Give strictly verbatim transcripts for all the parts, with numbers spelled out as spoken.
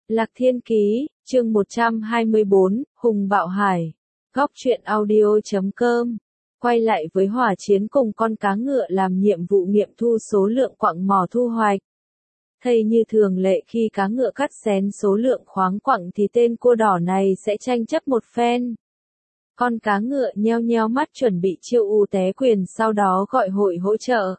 Lạc Thiên Ký, chương một trăm hai mươi bốn, Hùng Bạo Hải. Góc truyện audio chấm com. Quay lại với hỏa chiến cùng con cá ngựa làm nhiệm vụ nghiệm thu số lượng quặng mỏ thu hoạch. Thay như thường lệ khi cá ngựa cắt xén số lượng khoáng quặng thì tên cua đỏ này sẽ tranh chấp một phen. Con cá ngựa nheo nheo mắt chuẩn bị chiêu u té quyền sau đó gọi hội hỗ trợ.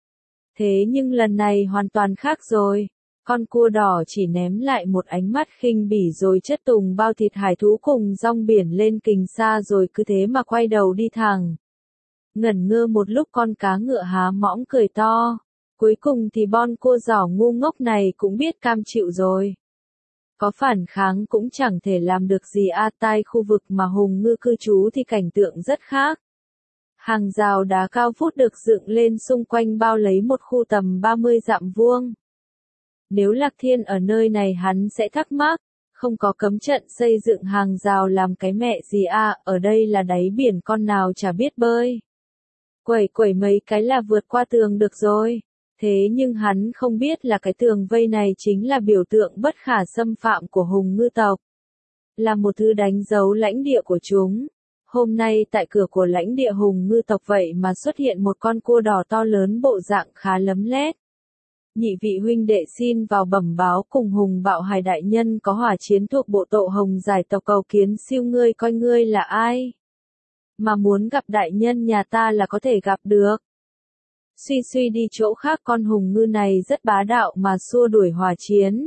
Thế nhưng lần này hoàn toàn khác rồi. Con cua đỏ chỉ ném lại một ánh mắt khinh bỉ rồi chất tùng bao thịt hải thú cùng rong biển lên kình xa rồi cứ thế mà quay đầu đi thẳng. Ngẩn ngơ một lúc con cá ngựa há mõm cười to. Cuối cùng thì bon cua giỏ ngu ngốc này cũng biết cam chịu rồi. Có phản kháng cũng chẳng thể làm được gì a tai khu vực mà Hùng Ngư cư trú thì cảnh tượng rất khác. Hàng rào đá cao vút được dựng lên xung quanh bao lấy một khu tầm ba mươi dặm vuông. Nếu Lạc Thiên ở nơi này hắn sẽ thắc mắc, không có cấm trận xây dựng hàng rào làm cái mẹ gì à, ở đây là đáy biển con nào chả biết bơi. Quẩy quẩy mấy cái là vượt qua tường được rồi. Thế nhưng hắn không biết là cái tường vây này chính là biểu tượng bất khả xâm phạm của Hùng Ngư tộc. Là một thứ đánh dấu lãnh địa của chúng. Hôm nay tại cửa của lãnh địa Hùng Ngư tộc vậy mà xuất hiện một con cua đỏ to lớn bộ dạng khá lấm lét. Nhị vị huynh đệ xin vào bẩm báo cùng Hùng Bạo Hải đại nhân có hỏa chiến thuộc bộ tộ Hồng giải tộc cầu kiến siêu ngươi coi ngươi là ai. Mà muốn gặp đại nhân nhà ta là có thể gặp được. Suy suy đi chỗ khác con Hùng Ngư này rất bá đạo mà xua đuổi hỏa chiến.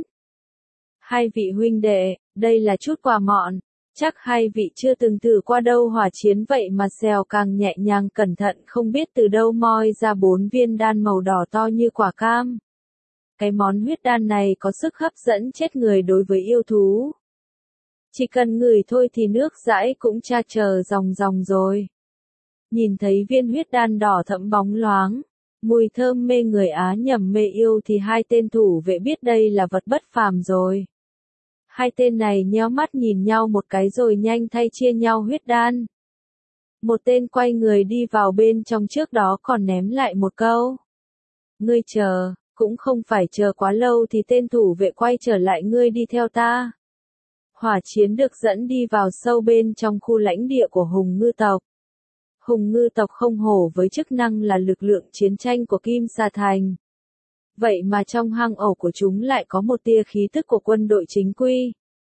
Hai vị huynh đệ, đây là chút quà mọn. Chắc hai vị chưa từng thử qua đâu hỏa chiến vậy mà xèo càng nhẹ nhàng cẩn thận không biết từ đâu moi ra bốn viên đan màu đỏ to như quả cam. Cái món huyết đan này có sức hấp dẫn chết người đối với yêu thú. Chỉ cần ngửi thôi thì nước dãi cũng cha chờ ròng ròng rồi. Nhìn thấy viên huyết đan đỏ thẫm bóng loáng, mùi thơm mê người á nhầm mê yêu thì hai tên thủ vệ biết đây là vật bất phàm rồi. Hai tên này nheo mắt nhìn nhau một cái rồi nhanh thay chia nhau huyết đan. Một tên quay người đi vào bên trong trước đó còn ném lại một câu. Ngươi chờ. Cũng không phải chờ quá lâu thì tên thủ vệ quay trở lại ngươi đi theo ta. Hỏa chiến được dẫn đi vào sâu bên trong khu lãnh địa của Hùng Ngư tộc. Hùng Ngư tộc không hổ với chức năng là lực lượng chiến tranh của Kim Sa Thành. Vậy mà trong hang ổ của chúng lại có một tia khí tức của quân đội chính quy.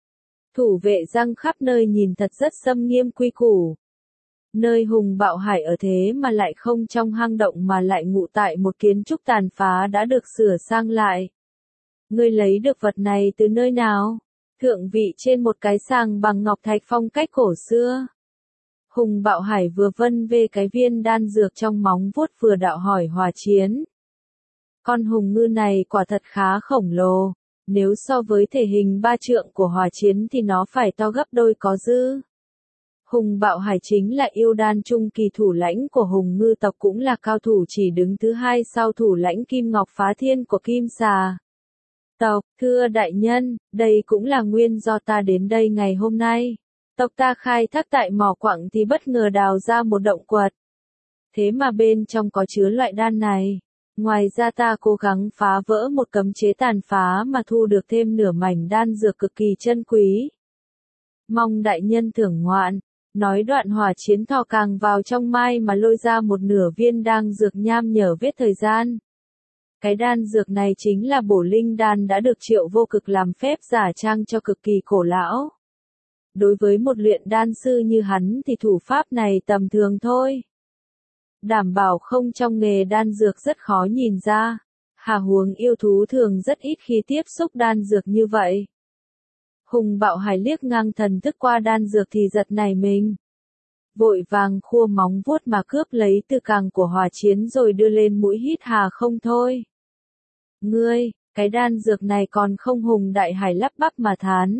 Thủ vệ giăng khắp nơi nhìn thật rất xâm nghiêm quy củ. Nơi Hùng Bạo Hải ở thế mà lại không trong hang động mà lại ngụ tại một kiến trúc tàn phá đã được sửa sang lại. Ngươi lấy được vật này từ nơi nào? Thượng vị trên một cái sàng bằng ngọc thạch phong cách cổ xưa. Hùng Bạo Hải vừa vân về cái viên đan dược trong móng vuốt vừa đạo hỏi hỏa chiến. Con Hùng Ngư này quả thật khá khổng lồ. Nếu so với thể hình ba trượng của hỏa chiến thì nó phải to gấp đôi có dư. Hùng Bạo Hải chính là yêu đan trung kỳ thủ lãnh của Hùng Ngư tộc cũng là cao thủ chỉ đứng thứ hai sau thủ lãnh Kim Ngọc Phá Thiên của Kim Xà tộc. Thưa đại nhân, đây cũng là nguyên do ta đến đây ngày hôm nay. Tộc ta khai thác tại mỏ quặng thì bất ngờ đào ra một động quật. Thế mà bên trong có chứa loại đan này. Ngoài ra ta cố gắng phá vỡ một cấm chế tàn phá mà thu được thêm nửa mảnh đan dược cực kỳ chân quý. Mong đại nhân thưởng ngoạn. Nói đoạn hỏa chiến thò càng vào trong mai mà lôi ra một nửa viên đan dược nham nhở vết thời gian. Cái đan dược này chính là bổ linh đan đã được Triệu Vô Cực làm phép giả trang cho cực kỳ cổ lão. Đối với một luyện đan sư như hắn thì thủ pháp này tầm thường thôi. Đảm bảo không trong nghề đan dược rất khó nhìn ra. Hà huống yêu thú thường rất ít khi tiếp xúc đan dược như vậy. Hùng Bạo Hải liếc ngang thần thức qua đan dược thì giật nảy mình. Vội vàng khua móng vuốt mà cướp lấy từ càng của hỏa chiến rồi đưa lên mũi hít hà không thôi. Ngươi, cái đan dược này còn không Hùng Đại Hải lắp bắp mà thán.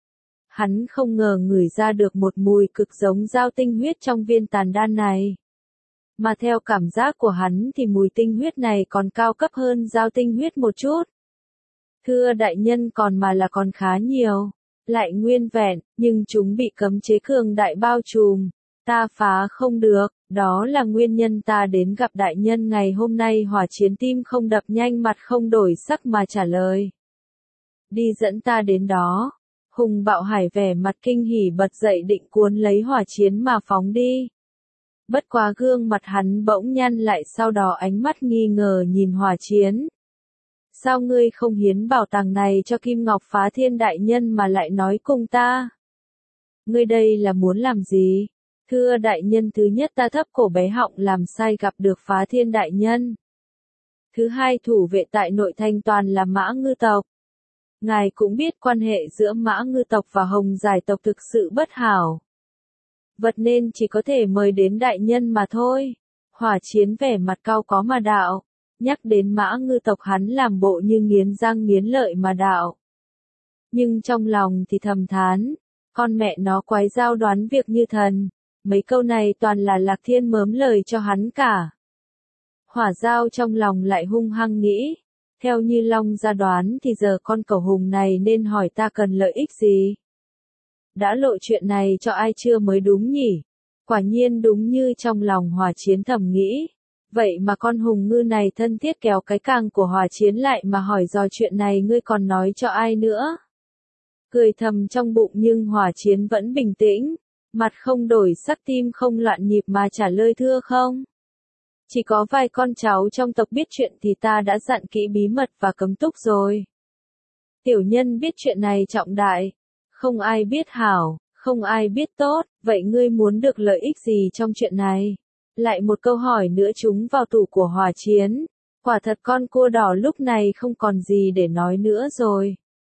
Hắn không ngờ ngửi ra được một mùi cực giống dao tinh huyết trong viên tàn đan này. Mà theo cảm giác của hắn thì mùi tinh huyết này còn cao cấp hơn dao tinh huyết một chút. Thưa đại nhân còn mà là còn khá nhiều. Lại nguyên vẹn, nhưng chúng bị cấm chế cường đại bao trùm. Ta phá không được, đó là nguyên nhân ta đến gặp đại nhân ngày hôm nay. Hỏa chiến tim không đập nhanh mặt không đổi sắc mà trả lời. đi dẫn ta đến đó. Hùng Bạo Hải vẻ mặt kinh hỉ bật dậy định cuốn lấy hỏa chiến mà phóng đi. Bất quá gương mặt hắn bỗng nhăn lại, sau đó ánh mắt nghi ngờ nhìn hỏa chiến. Sao ngươi không hiến bảo tàng này cho Kim Ngọc Phá Thiên đại nhân mà lại nói cùng ta? Ngươi đây là muốn làm gì? Thưa đại nhân, thứ nhất ta thấp cổ bé họng làm sai gặp được Phá Thiên đại nhân. Thứ hai, thủ vệ tại nội thành toàn là Mã Ngư tộc. Ngài cũng biết quan hệ giữa Mã Ngư tộc và Hồng Giải tộc thực sự bất hảo. Vật nên chỉ có thể mời đến đại nhân mà thôi. Hỏa chiến vẻ mặt cao có mà đạo. Nhắc đến Mã Ngư tộc hắn làm bộ như nghiến răng nghiến lợi mà đạo. Nhưng trong lòng thì thầm thán. Con mẹ nó quái giao đoán việc như thần. Mấy câu này toàn là Lạc Thiên mớm lời cho hắn cả. Hỏa giao trong lòng lại hung hăng nghĩ. Theo như Long gia đoán thì giờ con cẩu hùng này nên hỏi ta cần lợi ích gì? Đã lộ chuyện này cho ai chưa mới đúng nhỉ? Quả nhiên đúng như trong lòng hỏa chiến thầm nghĩ. Vậy mà con hùng ngư này thân thiết kéo cái càng của hỏa chiến lại mà hỏi dò chuyện này, ngươi còn nói cho ai nữa? Cười thầm trong bụng nhưng hỏa chiến vẫn bình tĩnh. Mặt không đổi sắc, tim không loạn nhịp mà trả lời thưa không. Chỉ có vài con cháu trong tộc biết chuyện thì ta đã dặn kỹ bí mật và cấm túc rồi. Tiểu nhân biết chuyện này trọng đại. Không ai biết hảo, không ai biết tốt, vậy ngươi muốn được lợi ích gì trong chuyện này? Lại một câu hỏi nữa trúng vào tủ của hỏa chiến. Quả thật con cua đỏ lúc này không còn gì để nói nữa rồi.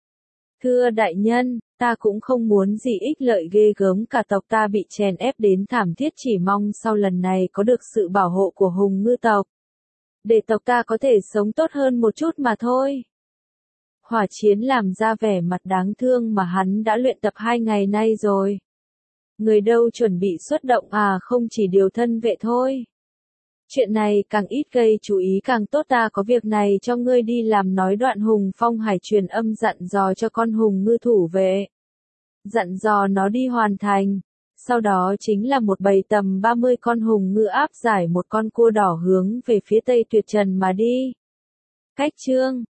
Thưa đại nhân, ta cũng không muốn gì ích lợi ghê gớm, cả tộc ta bị chèn ép đến thảm thiết, chỉ mong sau lần này có được sự bảo hộ của Hùng Ngư tộc. Để tộc ta có thể sống tốt hơn một chút mà thôi. Hỏa chiến làm ra vẻ mặt đáng thương mà hắn đã luyện tập hai ngày nay rồi. Người đâu chuẩn bị xuất động à, không chỉ điều thân vệ thôi. Chuyện này càng ít gây chú ý càng tốt, ta có việc này cho ngươi đi làm, nói đoạn Hùng Phong Hải truyền âm dặn dò cho con hùng ngư thủ vệ. Dặn dò nó đi hoàn thành. Sau đó chính là một bầy tầm ba mươi con hùng ngư áp giải một con cua đỏ hướng về phía Tây Tuyệt Trần mà đi. Cách chương